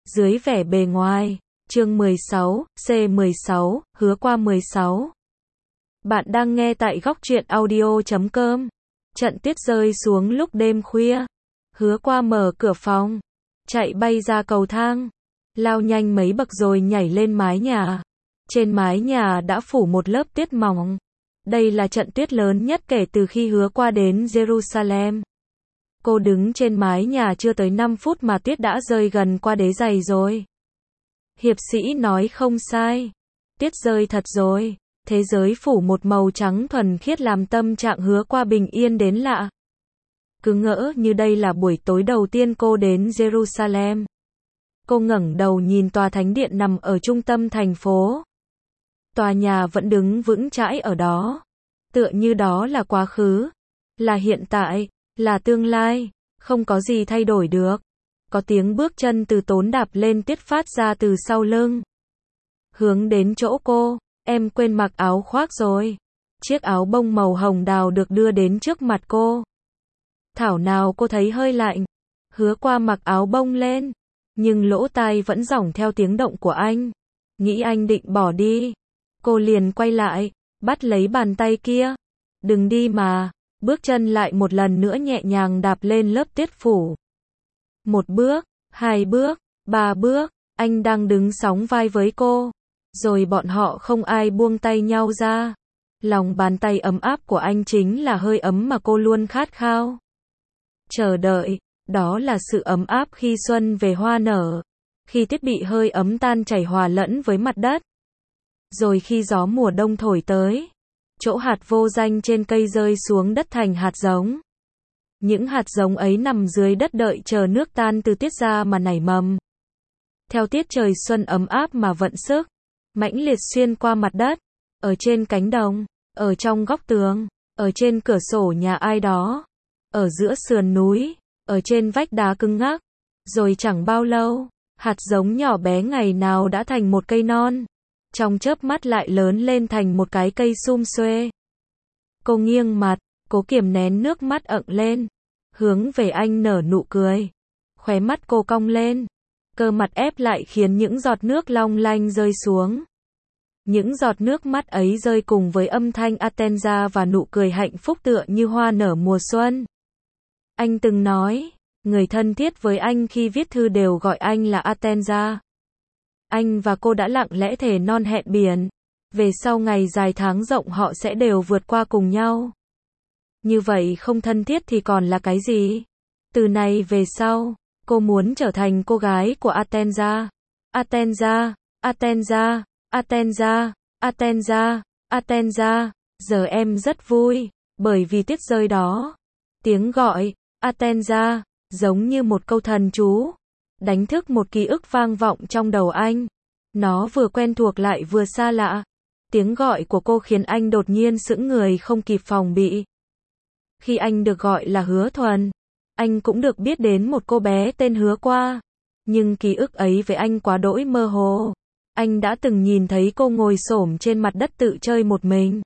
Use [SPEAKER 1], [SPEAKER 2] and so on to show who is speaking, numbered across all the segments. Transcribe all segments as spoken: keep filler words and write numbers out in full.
[SPEAKER 1] Dưới vẻ bề ngoài. Chương mười sáu, C mười sáu, hứa qua mười sáu. Bạn đang nghe tại góc truyện audio chấm com. Trận tuyết rơi xuống lúc đêm khuya. Hứa qua mở cửa phòng, chạy bay ra cầu thang, lao nhanh mấy bậc rồi nhảy lên mái nhà. Trên mái nhà đã phủ một lớp tuyết mỏng. Đây là trận tuyết lớn nhất kể từ khi hứa qua đến Jerusalem. Cô đứng trên mái nhà chưa tới năm phút mà tuyết đã rơi gần qua đế giày rồi. Hiệp sĩ nói không sai. Tuyết rơi thật rồi. Thế giới phủ một màu trắng thuần khiết làm tâm trạng hứa qua bình yên đến lạ. Cứ ngỡ như đây là buổi tối đầu tiên cô đến Jerusalem. Cô ngẩng đầu nhìn tòa thánh điện nằm ở trung tâm thành phố. Tòa nhà vẫn đứng vững chãi ở đó. Tựa như đó là quá khứ, là hiện tại, là tương lai, không có gì thay đổi được. Có tiếng bước chân từ tốn đạp lên tuyết phát ra từ sau lưng. Hướng đến chỗ cô, em quên mặc áo khoác rồi. Chiếc áo bông màu hồng đào được đưa đến trước mặt cô. Thảo nào cô thấy hơi lạnh. Hứa qua mặc áo bông lên, nhưng lỗ tai vẫn dỏng theo tiếng động của anh. Nghĩ anh định bỏ đi. Cô liền quay lại, bắt lấy bàn tay kia. Đừng đi mà. Bước chân lại một lần nữa nhẹ nhàng đạp lên lớp tuyết phủ. Một bước, hai bước, ba bước, anh đang đứng sóng vai với cô. Rồi bọn họ không ai buông tay nhau ra. Lòng bàn tay ấm áp của anh chính là hơi ấm mà cô luôn khát khao. Chờ đợi, đó là sự ấm áp khi xuân về hoa nở. Khi tuyết bị hơi ấm tan chảy hòa lẫn với mặt đất. Rồi khi gió mùa đông thổi tới, chỗ hạt vô danh trên cây rơi xuống đất thành hạt giống. Những hạt giống ấy nằm dưới đất đợi chờ nước tan từ tuyết ra mà nảy mầm. Theo tiết trời xuân ấm áp mà vận sức, mãnh liệt xuyên qua mặt đất, ở trên cánh đồng, ở trong góc tường, ở trên cửa sổ nhà ai đó, ở giữa sườn núi, ở trên vách đá cứng ngắc. Rồi chẳng bao lâu, hạt giống nhỏ bé ngày nào đã thành một cây non. Trong chớp mắt lại lớn lên thành một cái cây sum xuê. Cô nghiêng mặt, cố kiềm nén nước mắt ẩn lên, hướng về anh nở nụ cười. Khóe mắt cô cong lên, cơ mặt ép lại khiến những giọt nước long lanh rơi xuống. Những giọt nước mắt ấy rơi cùng với âm thanh Atenza và nụ cười hạnh phúc tựa như hoa nở mùa xuân. Anh từng nói, người thân thiết với anh khi viết thư đều gọi anh là Atenza. Anh và cô đã lặng lẽ thề non hẹn biển. Về sau ngày dài tháng rộng họ sẽ đều vượt qua cùng nhau. Như vậy không thân thiết thì còn là cái gì? Từ này về sau, cô muốn trở thành cô gái của Atenza. Atenza, Atenza, Atenza, Atenza, Atenza. Giờ em rất vui, bởi vì tuyết rơi đó. Tiếng gọi, Atenza, giống như một câu thần chú. Đánh thức một ký ức vang vọng trong đầu anh. Nó vừa quen thuộc lại vừa xa lạ. Tiếng gọi của cô khiến anh đột nhiên sững người không kịp phòng bị. Khi anh được gọi là Hứa Thuần, anh cũng được biết đến một cô bé tên Hứa Qua. Nhưng ký ức ấy với anh quá đỗi mơ hồ. Anh đã từng nhìn thấy cô ngồi xổm trên mặt đất tự chơi một mình.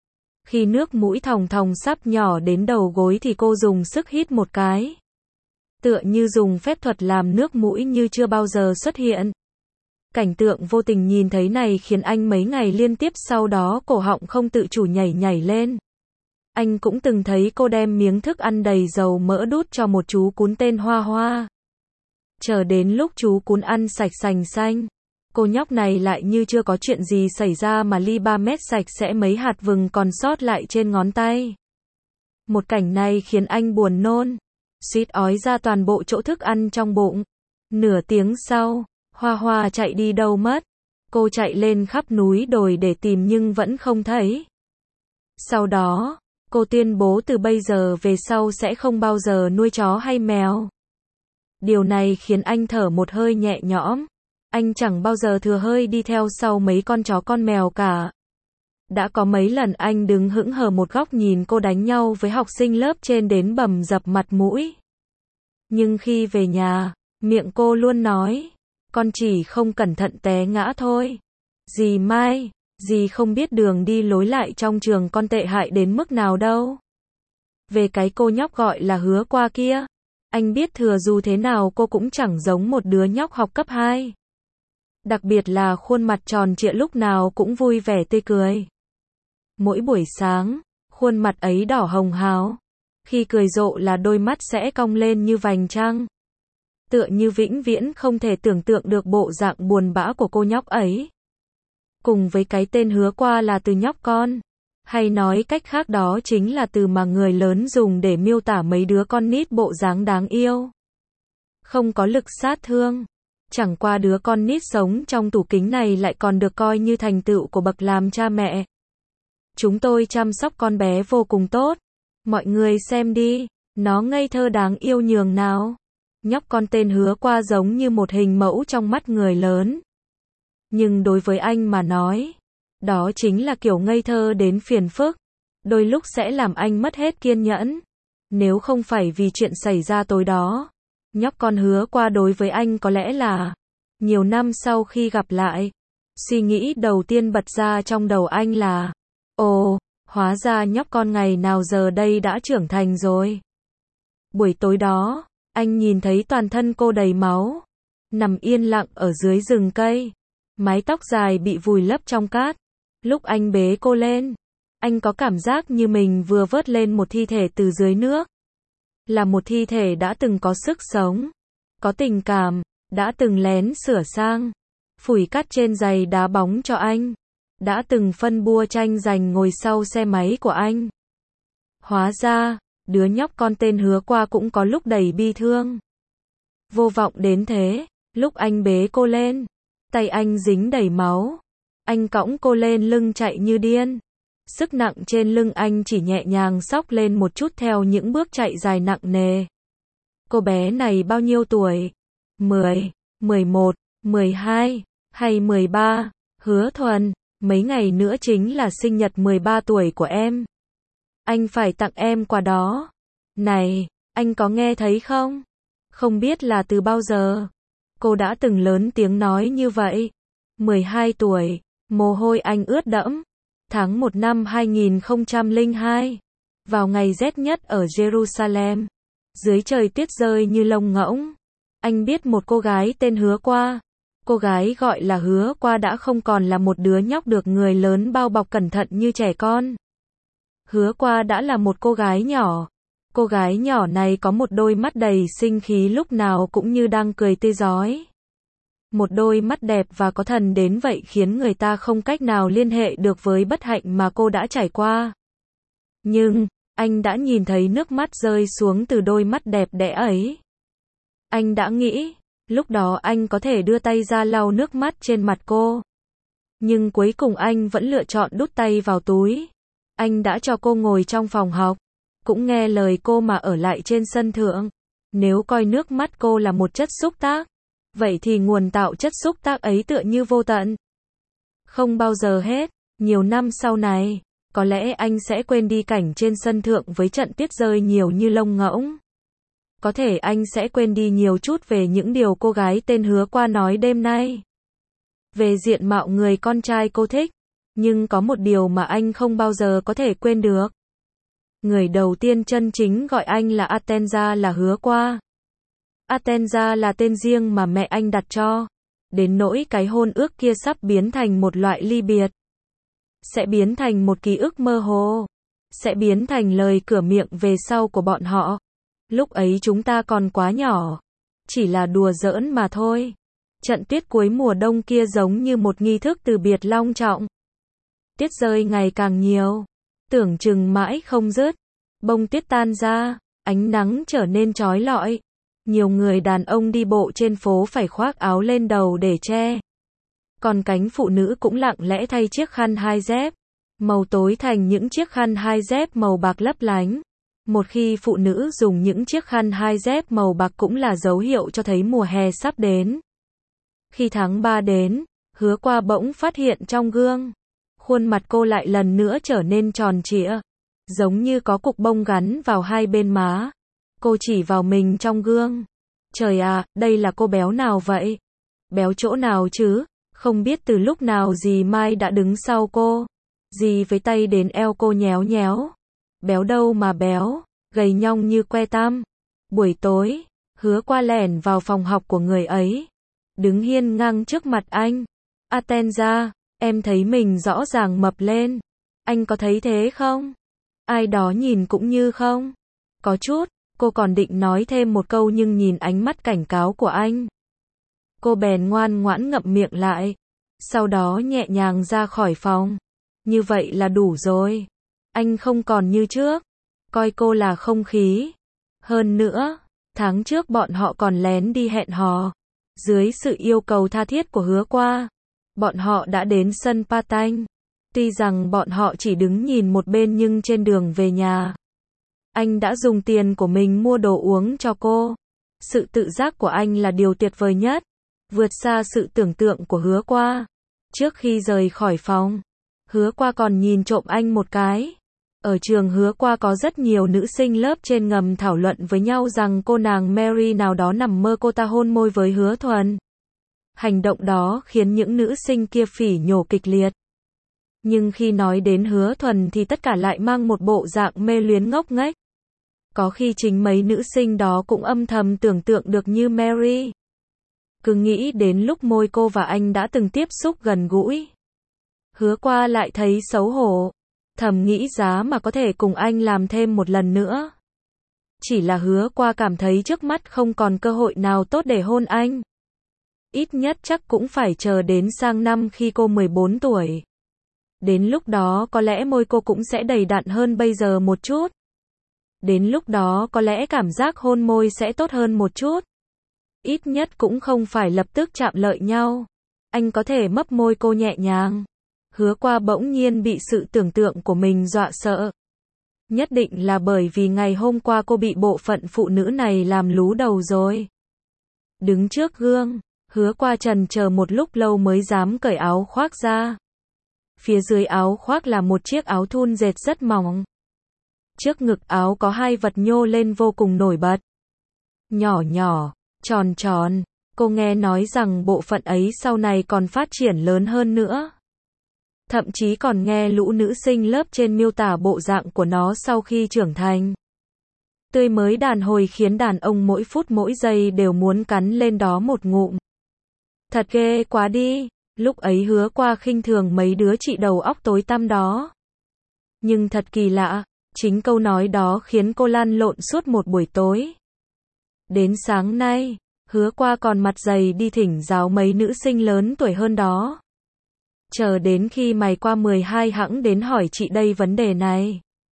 [SPEAKER 1] Khi nước mũi thòng thòng sắp nhỏ đến đầu gối thì cô dùng sức hít một cái. Tựa như dùng phép thuật làm nước mũi như chưa bao giờ xuất hiện. Cảnh tượng vô tình nhìn thấy này khiến anh mấy ngày liên tiếp sau đó cổ họng không tự chủ nhảy nhảy lên. Anh cũng từng thấy cô đem miếng thức ăn đầy dầu mỡ đút cho một chú cún tên Hoa Hoa. Chờ đến lúc chú cún ăn sạch sành xanh, cô nhóc này lại như chưa có chuyện gì xảy ra mà ly ba mét sạch sẽ mấy hạt vừng còn sót lại trên ngón tay. Một cảnh này khiến anh buồn nôn, suýt ói ra toàn bộ chỗ thức ăn trong bụng. Nửa tiếng sau, Hoa Hoa chạy đi đâu mất. Cô chạy lên khắp núi đồi để tìm nhưng vẫn không thấy. Sau đó, cô tuyên bố từ bây giờ về sau sẽ không bao giờ nuôi chó hay mèo. Điều này khiến anh thở một hơi nhẹ nhõm. Anh chẳng bao giờ thừa hơi đi theo sau mấy con chó con mèo cả. Đã có mấy lần anh đứng hững hờ một góc nhìn cô đánh nhau với học sinh lớp trên đến bầm dập mặt mũi. Nhưng khi về nhà, miệng cô luôn nói, con chỉ không cẩn thận té ngã thôi. Dì Mai, dì không biết đường đi lối lại trong trường con tệ hại đến mức nào đâu. Về cái cô nhóc gọi là Hứa Qua kia, Anh biết thừa dù thế nào cô cũng chẳng giống một đứa nhóc học cấp hai. Đặc biệt là khuôn mặt tròn trịa lúc nào cũng vui vẻ tươi cười. Mỗi buổi sáng, khuôn mặt ấy đỏ hồng hào. Khi cười rộ là đôi mắt sẽ cong lên như vành trăng. Tựa như vĩnh viễn không thể tưởng tượng được bộ dạng buồn bã của cô nhóc ấy. Cùng với cái tên Hứa Qua là từ nhóc con. Hay nói cách khác đó chính là từ mà người lớn dùng để miêu tả mấy đứa con nít bộ dáng đáng yêu. Không có lực sát thương. Chẳng qua đứa con nít sống trong tủ kính này lại còn được coi như thành tựu của bậc làm cha mẹ. Chúng tôi chăm sóc con bé vô cùng tốt. Mọi người xem đi, nó ngây thơ đáng yêu nhường nào. Nhóc con tên Hứa Qua giống như một hình mẫu trong mắt người lớn. Nhưng đối với anh mà nói, đó chính là kiểu ngây thơ đến phiền phức. Đôi lúc sẽ làm anh mất hết kiên nhẫn. Nếu không phải vì chuyện xảy ra tối đó, nhóc con Hứa Qua đối với anh có lẽ là, nhiều năm sau khi gặp lại, suy nghĩ đầu tiên bật ra trong đầu anh là, ồ, hóa ra nhóc con ngày nào giờ đây đã trưởng thành rồi. Buổi tối đó, anh nhìn thấy toàn thân cô đầy máu, nằm yên lặng ở dưới rừng cây, mái tóc dài bị vùi lấp trong cát. Lúc anh bế cô lên, anh có cảm giác như mình vừa vớt lên một thi thể từ dưới nước. Là một thi thể đã từng có sức sống, có tình cảm, đã từng lén sửa sang, phủi cát trên giày đá bóng cho anh, đã từng phân bua tranh giành ngồi sau xe máy của anh. Hóa ra, đứa nhóc con tên Hứa Qua cũng có lúc đầy bi thương. Vô vọng đến thế, lúc anh bế cô lên, tay anh dính đầy máu. Anh cõng cô lên lưng chạy như điên. Sức nặng trên lưng anh chỉ nhẹ nhàng xóc lên một chút theo những bước chạy dài nặng nề. Cô bé này bao nhiêu tuổi? mười, mười một, mười hai, hay mười ba? Hứa Thuần, mấy ngày nữa chính là sinh nhật mười ba tuổi của em. Anh phải tặng em quà đó. Này, anh có nghe thấy không? Không biết là từ bao giờ cô đã từng lớn tiếng nói như vậy. mười hai tuổi, mồ hôi anh ướt đẫm. Tháng một năm hai nghìn không trăm lẻ hai, vào ngày rét nhất ở Jerusalem, dưới trời tuyết rơi như lông ngỗng, anh biết một cô gái tên Hứa Qua. Cô gái gọi là Hứa Qua đã không còn là một đứa nhóc được người lớn bao bọc cẩn thận như trẻ con. Hứa Qua đã là một cô gái nhỏ. Cô gái nhỏ này có một đôi mắt đầy sinh khí lúc nào cũng như đang cười tươi rói. Một đôi mắt đẹp và có thần đến vậy khiến người ta không cách nào liên hệ được với bất hạnh mà cô đã trải qua. Nhưng, anh đã nhìn thấy nước mắt rơi xuống từ đôi mắt đẹp đẽ ấy. Anh đã nghĩ, lúc đó anh có thể đưa tay ra lau nước mắt trên mặt cô. Nhưng cuối cùng anh vẫn lựa chọn đút tay vào túi. Anh đã cho cô ngồi trong phòng học, cũng nghe lời cô mà ở lại trên sân thượng. Nếu coi nước mắt cô là một chất xúc tác, vậy thì nguồn tạo chất xúc tác ấy tựa như vô tận. Không bao giờ hết, nhiều năm sau này, có lẽ anh sẽ quên đi cảnh trên sân thượng với trận tuyết rơi nhiều như lông ngỗng. Có thể anh sẽ quên đi nhiều chút về những điều cô gái tên Hứa Qua nói đêm nay. Về diện mạo người con trai cô thích. Nhưng có một điều mà anh không bao giờ có thể quên được. Người đầu tiên chân chính gọi anh là Atenza là Hứa Qua. Atenza là tên riêng mà mẹ anh đặt cho. Đến nỗi cái hôn ước kia sắp biến thành một loại ly biệt. Sẽ biến thành một ký ức mơ hồ. Sẽ biến thành lời cửa miệng về sau của bọn họ. Lúc ấy chúng ta còn quá nhỏ. Chỉ là đùa giỡn mà thôi. Trận tuyết cuối mùa đông kia giống như một nghi thức từ biệt long trọng. Tuyết rơi ngày càng nhiều. Tưởng chừng mãi không dứt. Bông tuyết tan ra. Ánh nắng trở nên chói lọi. Nhiều người đàn ông đi bộ trên phố phải khoác áo lên đầu để che. Còn cánh phụ nữ cũng lặng lẽ thay chiếc khăn hai dép màu tối thành những chiếc khăn hai dép màu bạc lấp lánh. Một khi phụ nữ dùng những chiếc khăn hai dép màu bạc cũng là dấu hiệu cho thấy mùa hè sắp đến. Khi tháng ba đến, Hứa Qua bỗng phát hiện trong gương. Khuôn mặt cô lại lần nữa trở nên tròn trịa. Giống như có cục bông gắn vào hai bên má. Cô chỉ vào mình trong gương. Trời à, đây là cô béo nào vậy? Béo chỗ nào chứ? Không biết từ lúc nào dì Mai đã đứng sau cô. Dì với tay đến eo cô nhéo nhéo. Béo đâu mà béo, gầy nhong như que tăm. Buổi tối, Hứa Qua lẻn vào phòng học của người ấy, đứng hiên ngang trước mặt anh. Atenza, em thấy mình rõ ràng mập lên. Anh có thấy thế không? Ai đó nhìn cũng như không? Có chút, cô còn định nói thêm một câu nhưng nhìn ánh mắt cảnh cáo của anh. Cô bèn ngoan ngoãn ngậm miệng lại. Sau đó nhẹ nhàng ra khỏi phòng. Như vậy là đủ rồi. Anh không còn như trước. Coi cô là không khí. Hơn nữa, tháng trước bọn họ còn lén đi hẹn hò. Dưới sự yêu cầu tha thiết của Hứa Qua, bọn họ đã đến sân Patanh. Tuy rằng bọn họ chỉ đứng nhìn một bên nhưng trên đường về nhà, anh đã dùng tiền của mình mua đồ uống cho cô. Sự tự giác của anh là điều tuyệt vời nhất, vượt xa sự tưởng tượng của Hứa Qua. Trước khi rời khỏi phòng, Hứa Qua còn nhìn trộm anh một cái. Ở trường Hứa Qua có rất nhiều nữ sinh lớp trên ngầm thảo luận với nhau rằng cô nàng Mary nào đó nằm mơ cô ta hôn môi với Hứa Thuần. Hành động đó khiến những nữ sinh kia phỉ nhổ kịch liệt. Nhưng khi nói đến Hứa Thuần thì tất cả lại mang một bộ dạng mê luyến ngốc nghếch. Có khi chính mấy nữ sinh đó cũng âm thầm tưởng tượng được như Mary. Cứ nghĩ đến lúc môi cô và anh đã từng tiếp xúc gần gũi, Hứa Qua lại thấy xấu hổ. Thầm nghĩ giá mà có thể cùng anh làm thêm một lần nữa. Chỉ là Hứa Qua cảm thấy trước mắt không còn cơ hội nào tốt để hôn anh. Ít nhất chắc cũng phải chờ đến sang năm khi cô mười bốn tuổi. Đến lúc đó có lẽ môi cô cũng sẽ đầy đặn hơn bây giờ một chút. Đến lúc đó có lẽ cảm giác hôn môi sẽ tốt hơn một chút. Ít nhất cũng không phải lập tức chạm lợi nhau. Anh có thể mấp môi cô nhẹ nhàng. Hứa Qua bỗng nhiên bị sự tưởng tượng của mình dọa sợ. Nhất định là bởi vì ngày hôm qua cô bị bộ phận phụ nữ này làm lú đầu rồi. Đứng trước gương, Hứa Qua chần chờ một lúc lâu mới dám cởi áo khoác ra. Phía dưới áo khoác là một chiếc áo thun dệt rất mỏng. Trước ngực áo có hai vật nhô lên vô cùng nổi bật. Nhỏ nhỏ, tròn tròn. Cô nghe nói rằng bộ phận ấy sau này còn phát triển lớn hơn nữa. Thậm chí còn nghe lũ nữ sinh lớp trên miêu tả bộ dạng của nó sau khi trưởng thành. Tươi mới đàn hồi khiến đàn ông mỗi phút mỗi giây đều muốn cắn lên đó một ngụm. Thật ghê quá đi. Lúc ấy Hứa Qua khinh thường mấy đứa chị đầu óc tối tăm đó. Nhưng thật kỳ lạ, chính câu nói đó khiến cô lăn lộn suốt một buổi tối. Đến sáng nay, Hứa Qua còn mặt dày đi thỉnh giáo mấy nữ sinh lớn tuổi hơn đó. Chờ đến khi mày qua mười hai hẵng đến hỏi chị đây vấn đề này.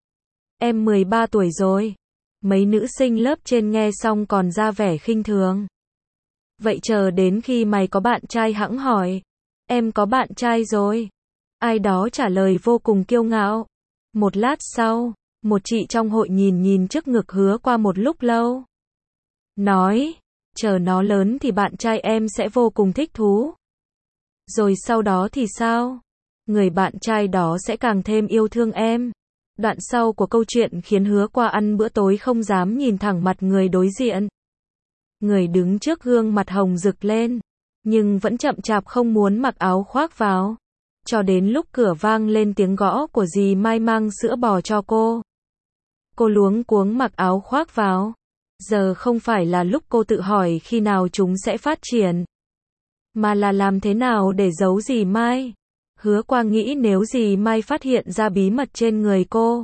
[SPEAKER 1] Em mười ba tuổi rồi. Mấy nữ sinh lớp trên nghe xong còn ra vẻ khinh thường. Vậy chờ đến khi mày có bạn trai hẵng hỏi. Em có bạn trai rồi. Ai đó trả lời vô cùng kiêu ngạo. Một lát sau, một chị trong hội nhìn nhìn trước ngực Hứa Qua một lúc lâu. Nói, chờ nó lớn thì bạn trai em sẽ vô cùng thích thú. Rồi sau đó thì sao? Người bạn trai đó sẽ càng thêm yêu thương em. Đoạn sau của câu chuyện khiến Hứa Qua ăn bữa tối không dám nhìn thẳng mặt người đối diện. Người đứng trước gương mặt hồng rực lên, nhưng vẫn chậm chạp không muốn mặc áo khoác vào. Cho đến lúc cửa vang lên tiếng gõ của dì Mai mang sữa bò cho cô. Cô luống cuống mặc áo khoác vào. Giờ không phải là lúc cô tự hỏi khi nào chúng sẽ phát triển, mà là làm thế nào để giấu dì Mai. Hứa Qua nghĩ nếu dì Mai phát hiện ra bí mật trên người cô,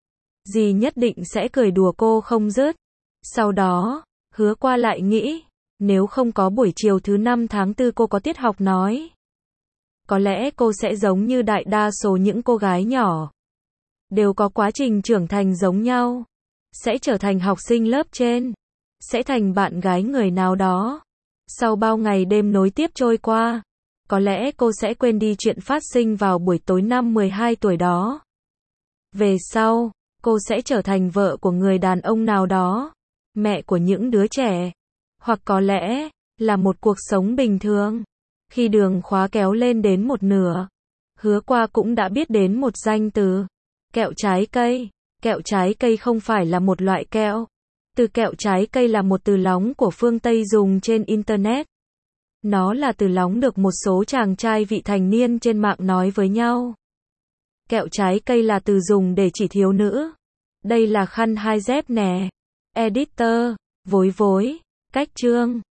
[SPEAKER 1] dì nhất định sẽ cười đùa cô không dứt. Sau đó, Hứa Qua lại nghĩ, nếu không có buổi chiều thứ năm tháng tư cô có tiết học nói, có lẽ cô sẽ giống như đại đa số những cô gái nhỏ, đều có quá trình trưởng thành giống nhau, sẽ trở thành học sinh lớp trên, sẽ thành bạn gái người nào đó. Sau bao ngày đêm nối tiếp trôi qua, có lẽ cô sẽ quên đi chuyện phát sinh vào buổi tối năm mười hai tuổi đó. Về sau, cô sẽ trở thành vợ của người đàn ông nào đó, mẹ của những đứa trẻ, hoặc có lẽ là một cuộc sống bình thường. Khi đường khóa kéo lên đến một nửa, Hứa Qua cũng đã biết đến một danh từ, kẹo trái cây. Kẹo trái cây không phải là một loại kẹo. Từ kẹo trái cây là một từ lóng của phương Tây dùng trên Internet. Nó là từ lóng được một số chàng trai vị thành niên trên mạng nói với nhau. Kẹo trái cây là từ dùng để chỉ thiếu nữ. Đây là khăn hai dép nè. Editor, Vối vối, cách chương.